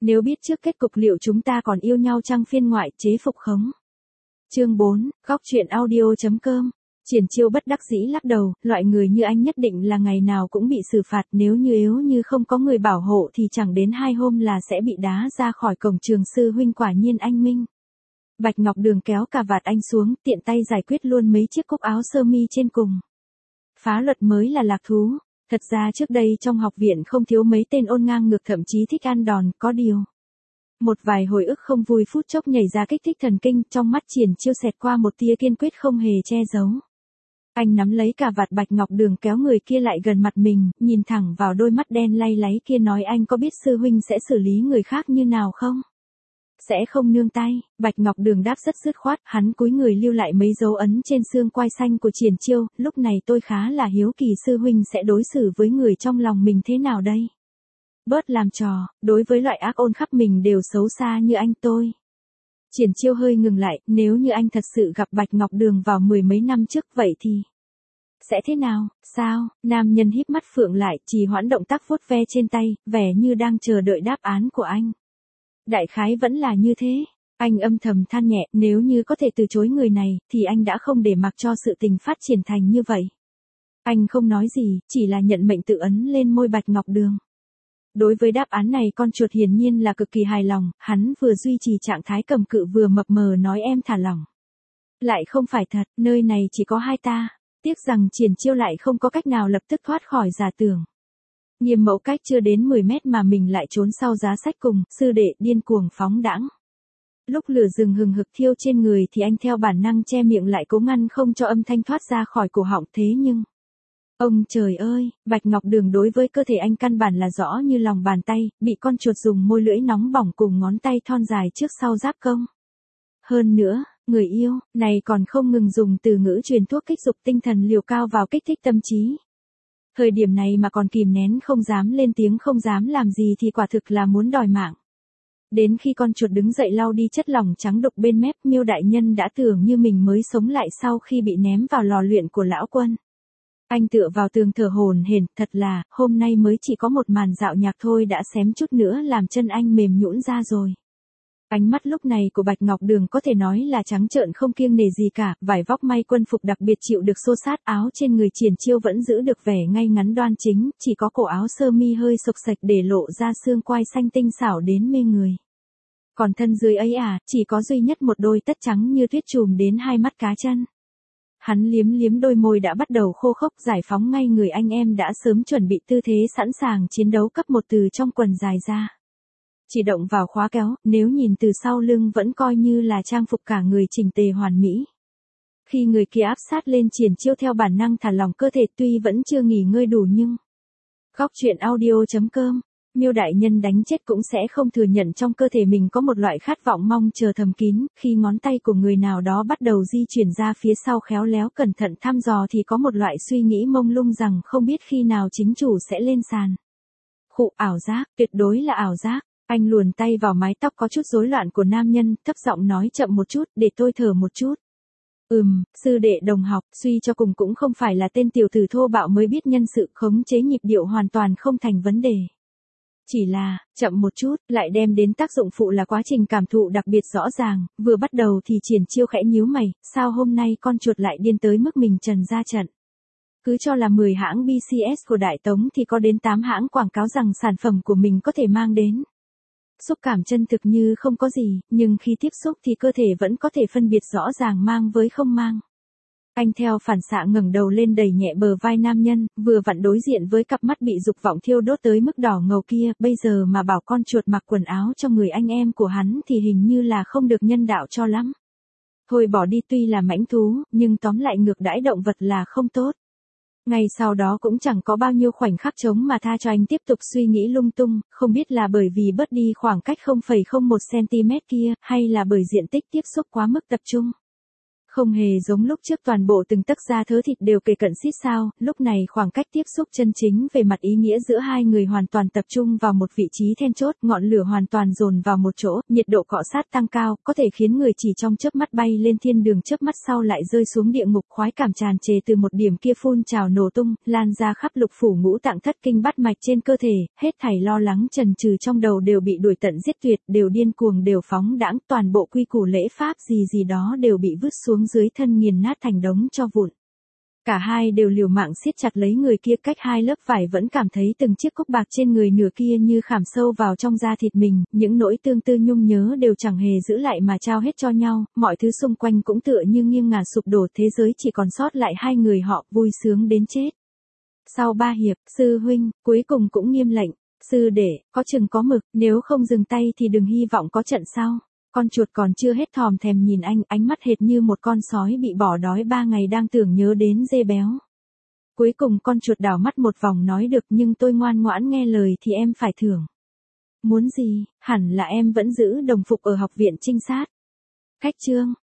Nếu biết trước kết cục liệu chúng ta còn yêu nhau chăng phiên ngoại chế phục khống. Chương 4, góc truyện audio.com. Triển Chiêu bất đắc dĩ lắc đầu, loại người như anh nhất định là ngày nào cũng bị xử phạt, nếu như không có người bảo hộ thì chẳng đến 2 hôm là sẽ bị đá ra khỏi cổng trường sư huynh, quả nhiên anh minh. Bạch Ngọc Đường kéo cà vạt anh xuống, tiện tay giải quyết luôn mấy chiếc cúc áo sơ mi trên cùng. Phá luật mới là lạc thú. Thật ra trước đây trong học viện không thiếu mấy tên ôn ngang ngược, thậm chí thích ăn đòn, có điều. Một vài hồi ức không vui phút chốc nhảy ra kích thích thần kinh, trong mắt Triển Chiêu xẹt qua một tia kiên quyết không hề che giấu. Anh nắm lấy cà vạt Bạch Ngọc Đường kéo người kia lại gần mặt mình, nhìn thẳng vào đôi mắt đen lay láy kia nói, anh có biết sư huynh sẽ xử lý người khác như nào không? Sẽ không nương tay. Bạch Ngọc Đường đáp rất dứt khoát, hắn cúi người lưu lại mấy dấu ấn trên xương quai xanh của Triển Chiêu, lúc này tôi khá là hiếu kỳ sư huynh sẽ đối xử với người trong lòng mình thế nào đây? Bớt làm trò, đối với loại ác ôn khắp mình đều xấu xa như anh tôi. Triển Chiêu hơi ngừng lại, nếu như anh thật sự gặp Bạch Ngọc Đường vào 10 mấy năm trước vậy thì sẽ thế nào, sao? Nam nhân híp mắt phượng lại, trì hoãn động tác vuốt ve trên tay, vẻ như đang chờ đợi đáp án của anh. Đại khái vẫn là như thế. Anh âm thầm than nhẹ, nếu như có thể từ chối người này, thì anh đã không để mặc cho sự tình phát triển thành như vậy. Anh không nói gì, chỉ là nhận mệnh tự ấn lên môi Bạch Ngọc Đường. Đối với đáp án này con chuột hiển nhiên là cực kỳ hài lòng, hắn vừa duy trì trạng thái cầm cự vừa mập mờ nói em thả lỏng. Lại không phải thật, nơi này chỉ có hai ta. Tiếc rằng Triển Chiêu lại không có cách nào lập tức thoát khỏi giả tưởng. Nghiêm Mẫu cách chưa đến 10 mét mà mình lại trốn sau giá sách cùng, sư đệ điên cuồng phóng đãng. Lúc lửa rừng hừng hực thiêu trên người thì anh theo bản năng che miệng lại cố ngăn không cho âm thanh thoát ra khỏi cổ họng, thế nhưng... Ông trời ơi, Bạch Ngọc Đường đối với cơ thể anh căn bản là rõ như lòng bàn tay, bị con chuột dùng môi lưỡi nóng bỏng cùng ngón tay thon dài trước sau giáp công. Hơn nữa, người yêu, này còn không ngừng dùng từ ngữ truyền thuốc kích dục tinh thần liều cao vào kích thích tâm trí. Thời điểm này mà còn kìm nén không dám lên tiếng, không dám làm gì thì quả thực là muốn đòi mạng. Đến khi con chuột đứng dậy lau đi chất lỏng trắng đục bên mép, Miêu đại nhân đã tưởng như mình mới sống lại sau khi bị ném vào lò luyện của lão quân. Anh tựa vào tường thở hổn hển, thật là, hôm nay mới chỉ có một màn dạo nhạc thôi đã xém chút nữa làm chân anh mềm nhũn ra rồi. Ánh mắt lúc này của Bạch Ngọc Đường có thể nói là trắng trợn không kiêng nể gì cả, vải vóc may quân phục đặc biệt chịu được xô sát, áo trên người Triển Chiêu vẫn giữ được vẻ ngay ngắn đoan chính, chỉ có cổ áo sơ mi hơi xộc xệch để lộ ra xương quai xanh tinh xảo đến mê người. Còn thân dưới ấy chỉ có duy nhất một đôi tất trắng như tuyết trùm đến hai mắt cá chân. Hắn liếm liếm đôi môi đã bắt đầu khô khốc, giải phóng ngay người anh em đã sớm chuẩn bị tư thế sẵn sàng chiến đấu cấp 1 từ trong quần dài ra. Chỉ động vào khóa kéo, nếu nhìn từ sau lưng vẫn coi như là trang phục cả người chỉnh tề hoàn mỹ. Khi người kia áp sát lên Triển Chiêu theo bản năng thả lỏng cơ thể, tuy vẫn chưa nghỉ ngơi đủ nhưng... Góc truyện audio.com. Miêu đại nhân đánh chết cũng sẽ không thừa nhận trong cơ thể mình có một loại khát vọng mong chờ thầm kín, khi ngón tay của người nào đó bắt đầu di chuyển ra phía sau khéo léo cẩn thận thăm dò thì có một loại suy nghĩ mông lung rằng không biết khi nào chính chủ sẽ lên sàn. Khụ, ảo giác, tuyệt đối là ảo giác. Anh luồn tay vào mái tóc có chút rối loạn của nam nhân, thấp giọng nói chậm một chút, để tôi thở một chút. Sư đệ đồng học, suy cho cùng cũng không phải là tên tiểu tử thô bạo mới biết nhân sự, khống chế nhịp điệu hoàn toàn không thành vấn đề. Chỉ là, chậm một chút, lại đem đến tác dụng phụ là quá trình cảm thụ đặc biệt rõ ràng, vừa bắt đầu thì Triển Chiêu khẽ nhíu mày, sao hôm nay con chuột lại điên tới mức mình trần ra trận. Cứ cho là 10 hãng BCS của Đại Tống thì có đến 8 hãng quảng cáo rằng sản phẩm của mình có thể mang đến. Xúc cảm chân thực như không có gì, nhưng khi tiếp xúc thì cơ thể vẫn có thể phân biệt rõ ràng mang với không mang. Anh theo phản xạ ngẩng đầu lên đẩy nhẹ bờ vai nam nhân, vừa vặn đối diện với cặp mắt bị dục vọng thiêu đốt tới mức đỏ ngầu kia, bây giờ mà bảo con chuột mặc quần áo cho người anh em của hắn thì hình như là không được nhân đạo cho lắm. Thôi bỏ đi, tuy là mãnh thú, nhưng tóm lại ngược đãi động vật là không tốt. Ngay sau đó cũng chẳng có bao nhiêu khoảnh khắc trống mà tha cho anh tiếp tục suy nghĩ lung tung, không biết là bởi vì bớt đi khoảng cách 0,01 cm kia, hay là bởi diện tích tiếp xúc quá mức tập trung. Không hề giống lúc trước toàn bộ từng tấc da thớ thịt đều kề cận xít sao, lúc này khoảng cách tiếp xúc chân chính về mặt ý nghĩa giữa hai người hoàn toàn tập trung vào một vị trí then chốt, ngọn lửa hoàn toàn dồn vào một chỗ, nhiệt độ cọ sát tăng cao, có thể khiến người chỉ trong chớp mắt bay lên thiên đường, chớp mắt sau lại rơi xuống địa ngục, khoái cảm tràn trề từ một điểm kia phun trào nổ tung, lan ra khắp lục phủ ngũ tạng thất kinh bát mạch trên cơ thể, hết thảy lo lắng trần trừ trong đầu đều bị đuổi tận giết tuyệt, đều điên cuồng, đều phóng đãng, toàn bộ quy củ lễ pháp gì đó đều bị vứt xuống dưới thân nghiền nát thành đống tro vụn. Cả hai đều liều mạng siết chặt lấy người kia, cách hai lớp vải vẫn cảm thấy từng chiếc cúc bạc trên người nửa kia như khảm sâu vào trong da thịt mình, những nỗi tương tư nhung nhớ đều chẳng hề giữ lại mà trao hết cho nhau, mọi thứ xung quanh cũng tựa như nghiêng ngả sụp đổ, thế giới chỉ còn sót lại hai người họ, vui sướng đến chết. Sau 3 hiệp, sư huynh, cuối cùng cũng nghiêm lệnh, sư đệ, có chừng có mực, nếu không dừng tay thì đừng hy vọng có trận sau. Con chuột còn chưa hết thòm thèm nhìn anh, ánh mắt hệt như một con sói bị bỏ đói 3 ngày đang tưởng nhớ đến dê béo. Cuối cùng con chuột đảo mắt một vòng nói được, nhưng tôi ngoan ngoãn nghe lời thì em phải thưởng. Muốn gì, hẳn là em vẫn giữ đồng phục ở học viện trinh sát. Cách chương.